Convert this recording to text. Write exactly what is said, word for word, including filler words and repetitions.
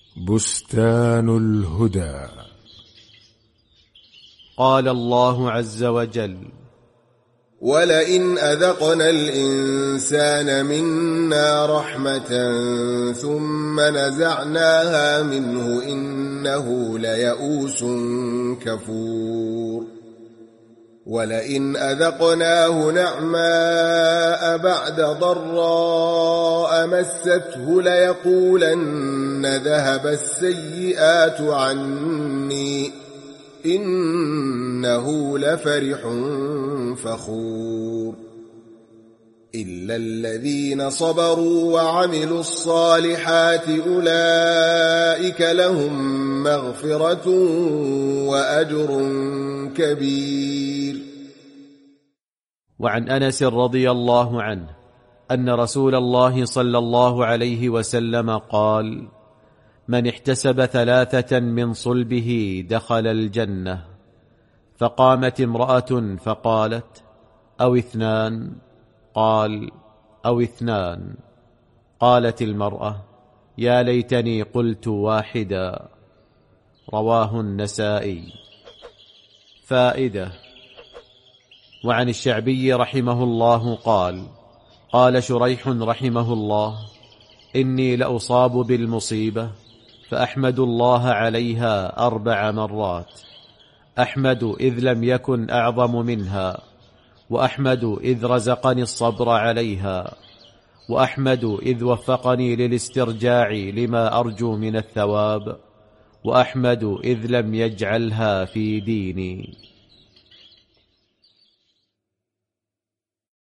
بستان الهدى. قال الله عز وجل: ولئن أذقنا الإنسان منا رحمة ثم نزعناها منه إنه ليئوس كفور. ولئن أذقناه نعماء بعد ضراء مسته ليقولن ذهب السيئات عني إنه لفرح فخور. إلا الذين صبروا وعملوا الصالحات أولئك لهم مغفرة وأجر كبير. وعن أنس رضي الله عنه أن رسول الله صلى الله عليه وسلم قال: من احتسب ثلاثة من صلبه دخل الجنة. فقامت امرأة فقالت: أو اثنان؟ قال: أو اثنان. قالت المرأة: يا ليتني قلت واحدا. رواه النسائي. فائدة. وعن الشعبي رحمه الله قال: قال شريح رحمه الله: إني لأصاب بالمصيبة فأحمد الله عليها أربع مرات، أحمد إذ لم يكن أعظم منها، وأحمد إذ رزقني الصبر عليها، وأحمد إذ وفقني للاسترجاع لما أرجو من الثواب، وأحمد إذ لم يجعلها في ديني.